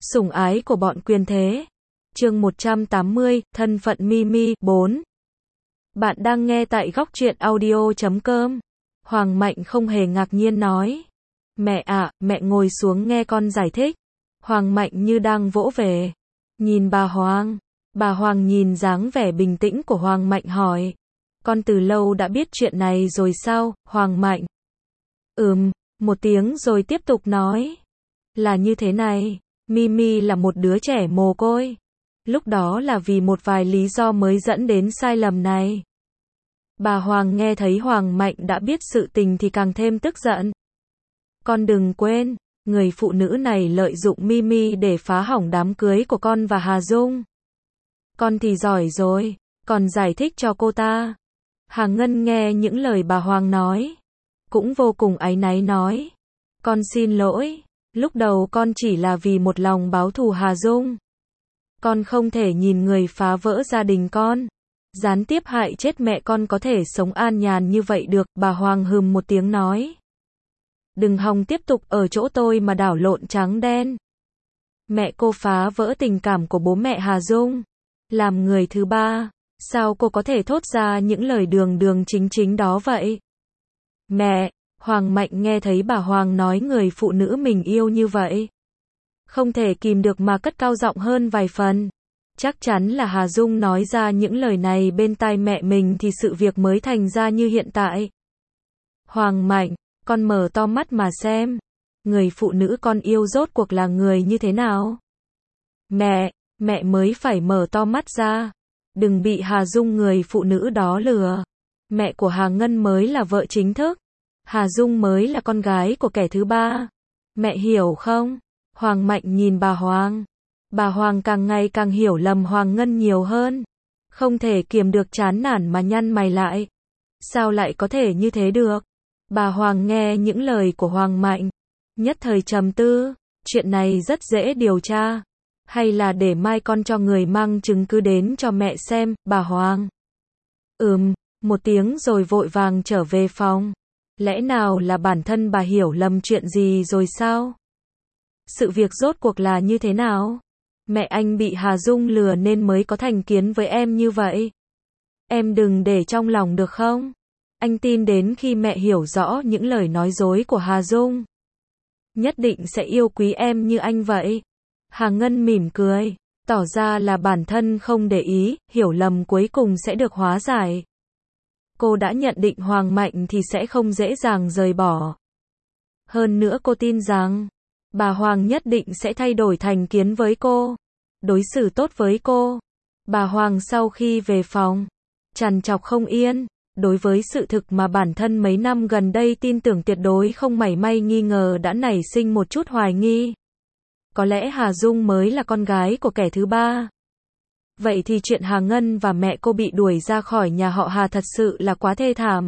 Sủng ái của bọn quyền thế. Chương 180, thân phận Mimi, 4. Bạn đang nghe tại góc truyện audio.com. Hoàng Mạnh không hề ngạc nhiên nói. Mẹ ạ, mẹ ngồi xuống nghe con giải thích. Hoàng Mạnh như đang vỗ về. Nhìn bà Hoàng. Bà Hoàng nhìn dáng vẻ bình tĩnh của Hoàng Mạnh hỏi. Con từ lâu đã biết chuyện này rồi sao, Hoàng Mạnh? Một tiếng rồi tiếp tục nói. Là như thế này, Mimi là một đứa trẻ mồ côi. Lúc đó là vì một vài lý do mới dẫn đến sai lầm này. Bà Hoàng nghe thấy Hoàng Mạnh đã biết sự tình thì càng thêm tức giận. Con đừng quên, người phụ nữ này lợi dụng Mimi để phá hỏng đám cưới của con và Hà Dung. Con thì giỏi rồi, còn giải thích cho cô ta. Hà Ngân nghe những lời bà Hoàng nói, cũng vô cùng áy náy nói. Con xin lỗi, lúc đầu con chỉ là vì một lòng báo thù Hà Dung. Con không thể nhìn người phá vỡ gia đình con, gián tiếp hại chết mẹ con có thể sống an nhàn như vậy được, bà Hoàng hừm một tiếng nói. Đừng hòng tiếp tục ở chỗ tôi mà đảo lộn trắng đen. Mẹ cô phá vỡ tình cảm của bố mẹ Hà Dung. Làm người thứ ba, sao cô có thể thốt ra những lời đường đường chính chính đó vậy? Mẹ, Hoàng Mạnh nghe thấy bà Hoàng nói người phụ nữ mình yêu như vậy, không thể kìm được mà cất cao giọng hơn vài phần. Chắc chắn là Hà Dung nói ra những lời này bên tai mẹ mình thì sự việc mới thành ra như hiện tại. Hoàng Mạnh, con mở to mắt mà xem, người phụ nữ con yêu rốt cuộc là người như thế nào? Mẹ mới phải mở to mắt ra. Đừng bị Hà Dung người phụ nữ đó lừa. Mẹ của Hà Ngân mới là vợ chính thức. Hà Dung mới là con gái của kẻ thứ ba. Mẹ hiểu không? Hoàng Mạnh nhìn bà Hoàng. Bà Hoàng càng ngày càng hiểu lầm Hoàng Ngân nhiều hơn. Không thể kiềm được chán nản mà nhăn mày lại. Sao lại có thể như thế được? Bà Hoàng nghe những lời của Hoàng Mạnh, nhất thời trầm tư. Chuyện này rất dễ điều tra. Hay là để mai con cho người mang chứng cứ đến cho mẹ xem, bà Hoàng. Một tiếng rồi vội vàng trở về phòng. Lẽ nào là bản thân bà hiểu lầm chuyện gì rồi sao? Sự việc rốt cuộc là như thế nào? Mẹ anh bị Hà Dung lừa nên mới có thành kiến với em như vậy. Em đừng để trong lòng được không? Anh tin đến khi mẹ hiểu rõ những lời nói dối của Hà Dung, nhất định sẽ yêu quý em như anh vậy. Hà Ngân mỉm cười, tỏ ra là bản thân không để ý, hiểu lầm cuối cùng sẽ được hóa giải. Cô đã nhận định Hoàng Mạnh thì sẽ không dễ dàng rời bỏ. Hơn nữa cô tin rằng, bà Hoàng nhất định sẽ thay đổi thành kiến với cô, đối xử tốt với cô. Bà Hoàng sau khi về phòng, trằn trọc không yên, đối với sự thực mà bản thân mấy năm gần đây tin tưởng tuyệt đối không mảy may nghi ngờ đã nảy sinh một chút hoài nghi. Có lẽ Hà Dung mới là con gái của kẻ thứ ba. Vậy thì chuyện Hà Ngân và mẹ cô bị đuổi ra khỏi nhà họ Hà thật sự là quá thê thảm.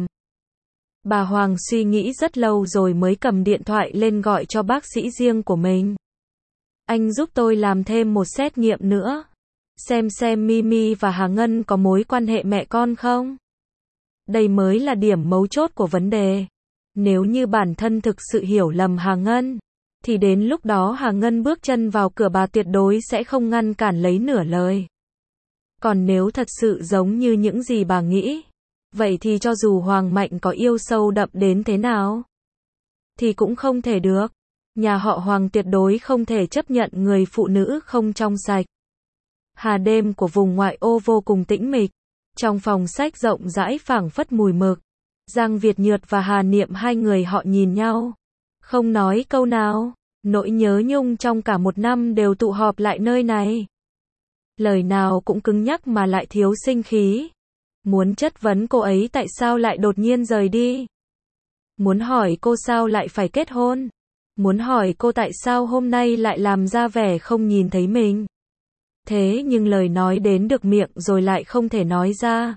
Bà Hoàng suy nghĩ rất lâu rồi mới cầm điện thoại lên gọi cho bác sĩ riêng của mình. Anh giúp tôi làm thêm một xét nghiệm nữa. Xem Mimi và Hà Ngân có mối quan hệ mẹ con không? Đây mới là điểm mấu chốt của vấn đề. Nếu như bản thân thực sự hiểu lầm Hà Ngân, thì đến lúc đó Hà Ngân bước chân vào cửa bà tuyệt đối sẽ không ngăn cản lấy nửa lời. Còn nếu thật sự giống như những gì bà nghĩ, vậy thì cho dù Hoàng Mạnh có yêu sâu đậm đến thế nào, thì cũng không thể được. Nhà họ Hoàng tuyệt đối không thể chấp nhận người phụ nữ không trong sạch. Hà đêm của vùng ngoại ô vô cùng tĩnh mịch. Trong phòng sách rộng rãi phảng phất mùi mực. Giang Việt Nhược và Hà Niệm hai người họ nhìn nhau, không nói câu nào. Nỗi nhớ nhung trong cả một năm đều tụ họp lại nơi này. Lời nào cũng cứng nhắc mà lại thiếu sinh khí. Muốn chất vấn cô ấy tại sao lại đột nhiên rời đi. Muốn hỏi cô sao lại phải kết hôn. Muốn hỏi cô tại sao hôm nay lại làm ra vẻ không nhìn thấy mình. Thế nhưng lời nói đến được miệng rồi lại không thể nói ra.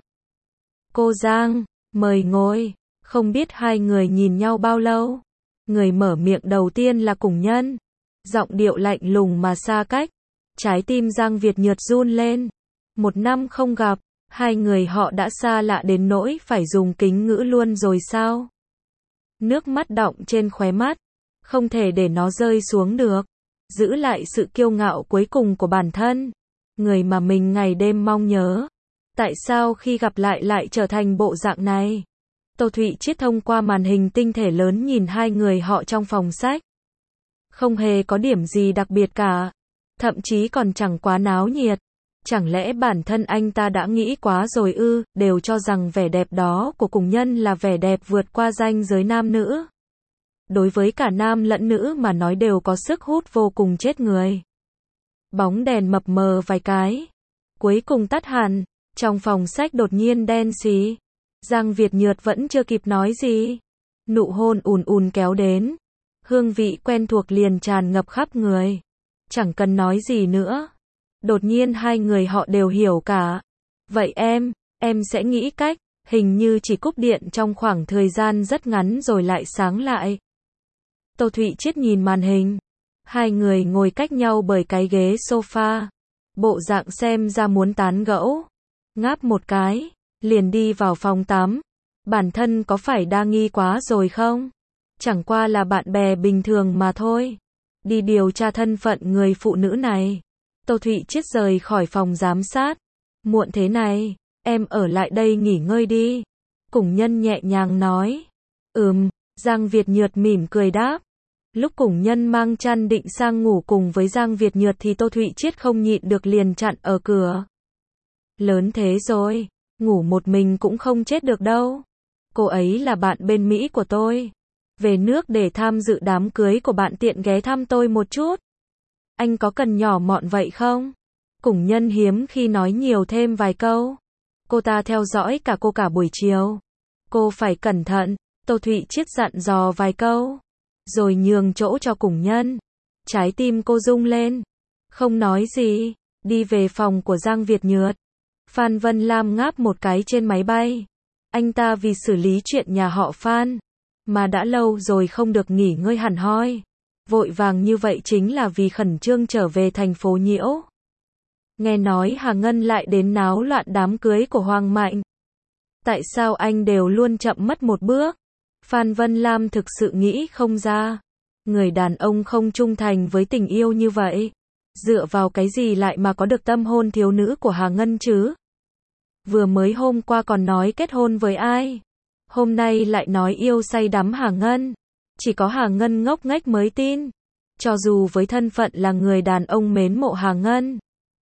Cô Giang, mời ngồi. Không biết hai người nhìn nhau bao lâu. Người mở miệng đầu tiên là Cùng Nhân. Giọng điệu lạnh lùng mà xa cách. Trái tim Giang Việt Nhược run lên. Một năm không gặp, hai người họ đã xa lạ đến nỗi phải dùng kính ngữ luôn rồi sao? Nước mắt đọng trên khóe mắt, không thể để nó rơi xuống được. giữ lại sự kiêu ngạo cuối cùng của bản thân, người mà mình ngày đêm mong nhớ. Tại sao khi gặp lại trở thành bộ dạng này? Tô Thụy Chiết thông qua màn hình tinh thể lớn nhìn hai người họ trong phòng sách. Không hề có điểm gì đặc biệt cả, thậm chí còn chẳng quá náo nhiệt. Chẳng lẽ bản thân anh ta đã nghĩ quá rồi ư, đều cho rằng vẻ đẹp đó của cùng nhân là vẻ đẹp vượt qua ranh giới nam nữ. Đối với cả nam lẫn nữ mà nói đều có sức hút vô cùng chết người. Bóng đèn mập mờ vài cái, cuối cùng tắt hẳn, trong phòng sách đột nhiên đen xì. Giang Việt Nhược vẫn chưa kịp nói gì, nụ hôn ùn ùn kéo đến, hương vị quen thuộc liền tràn ngập khắp người. Chẳng cần nói gì nữa, đột nhiên hai người họ đều hiểu cả. Vậy em sẽ nghĩ cách, hình như chỉ cúp điện trong khoảng thời gian rất ngắn rồi lại sáng lại. Tô Thụy Chiết nhìn màn hình, hai người ngồi cách nhau bởi cái ghế sofa, bộ dạng xem ra muốn tán gẫu. Ngáp một cái, liền đi vào phòng tắm. Bản thân có phải đa nghi quá rồi không? Chẳng qua là bạn bè bình thường mà thôi. Đi điều tra thân phận người phụ nữ này. Tô Thụy Chiết rời khỏi phòng giám sát. Muộn thế này, em ở lại đây nghỉ ngơi đi. Cùng nhân nhẹ nhàng nói. Giang Việt Nhược mỉm cười đáp. Lúc cùng nhân mang chăn định sang ngủ cùng với Giang Việt Nhược thì Tô Thụy Chiết không nhịn được liền chặn ở cửa. Lớn thế rồi, ngủ một mình cũng không chết được đâu. Cô ấy là bạn bên Mỹ của tôi. Về nước để tham dự đám cưới của bạn tiện ghé thăm tôi một chút. Anh có cần nhỏ mọn vậy không? Cùng nhân hiếm khi nói nhiều thêm vài câu. Cô ta theo dõi cả cô cả buổi chiều. Cô phải cẩn thận, Tô Thụy Chiết dặn dò vài câu. Rồi nhường chỗ cho cùng nhân. Trái tim cô rung lên. Không nói gì, đi về phòng của Giang Việt Nhược. Phan Vân Lam ngáp một cái trên máy bay. Anh ta vì xử lý chuyện nhà họ Phan, mà đã lâu rồi không được nghỉ ngơi hẳn hoi. Vội vàng như vậy chính là vì khẩn trương trở về thành phố Nhiễu. Nghe nói Hà Ngân lại đến náo loạn đám cưới của Hoàng Mạnh. Tại sao anh đều luôn chậm mất một bước? Phan Vân Lam thực sự nghĩ không ra. Người đàn ông không trung thành với tình yêu như vậy. Dựa vào cái gì lại mà có được tâm hôn thiếu nữ của Hà Ngân chứ? Vừa mới hôm qua còn nói kết hôn với ai? Hôm nay lại nói yêu say đắm Hà Ngân. Chỉ có Hà Ngân ngốc nghếch mới tin. Cho dù với thân phận là người đàn ông mến mộ Hà Ngân,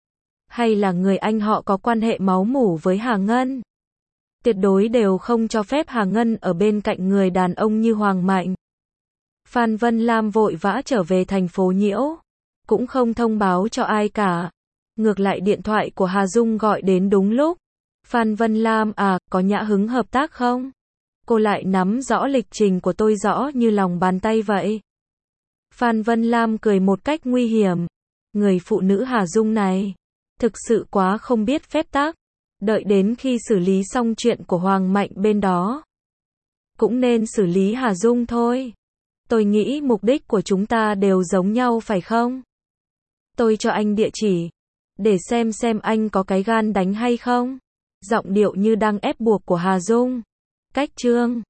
hay là người anh họ có quan hệ máu mủ với Hà Ngân, tuyệt đối đều không cho phép Hà Ngân ở bên cạnh người đàn ông như Hoàng Mạnh. Phan Vân Lam vội vã trở về thành phố Nhiễu, cũng không thông báo cho ai cả. Ngược lại điện thoại của Hà Dung gọi đến đúng lúc. Phan Vân Lam có nhã hứng hợp tác không? Cô lại nắm rõ lịch trình của tôi rõ như lòng bàn tay vậy. Phan Vân Lam cười một cách nguy hiểm. Người phụ nữ Hà Dung này, thực sự quá không biết phép tắc. Đợi đến khi xử lý xong chuyện của Hoàng Mạnh bên đó, cũng nên xử lý Hà Dung thôi. Tôi nghĩ mục đích của chúng ta đều giống nhau phải không? Tôi cho anh địa chỉ, để xem anh có cái gan đánh hay không? Giọng điệu như đang ép buộc của Hà Dung. Cách chương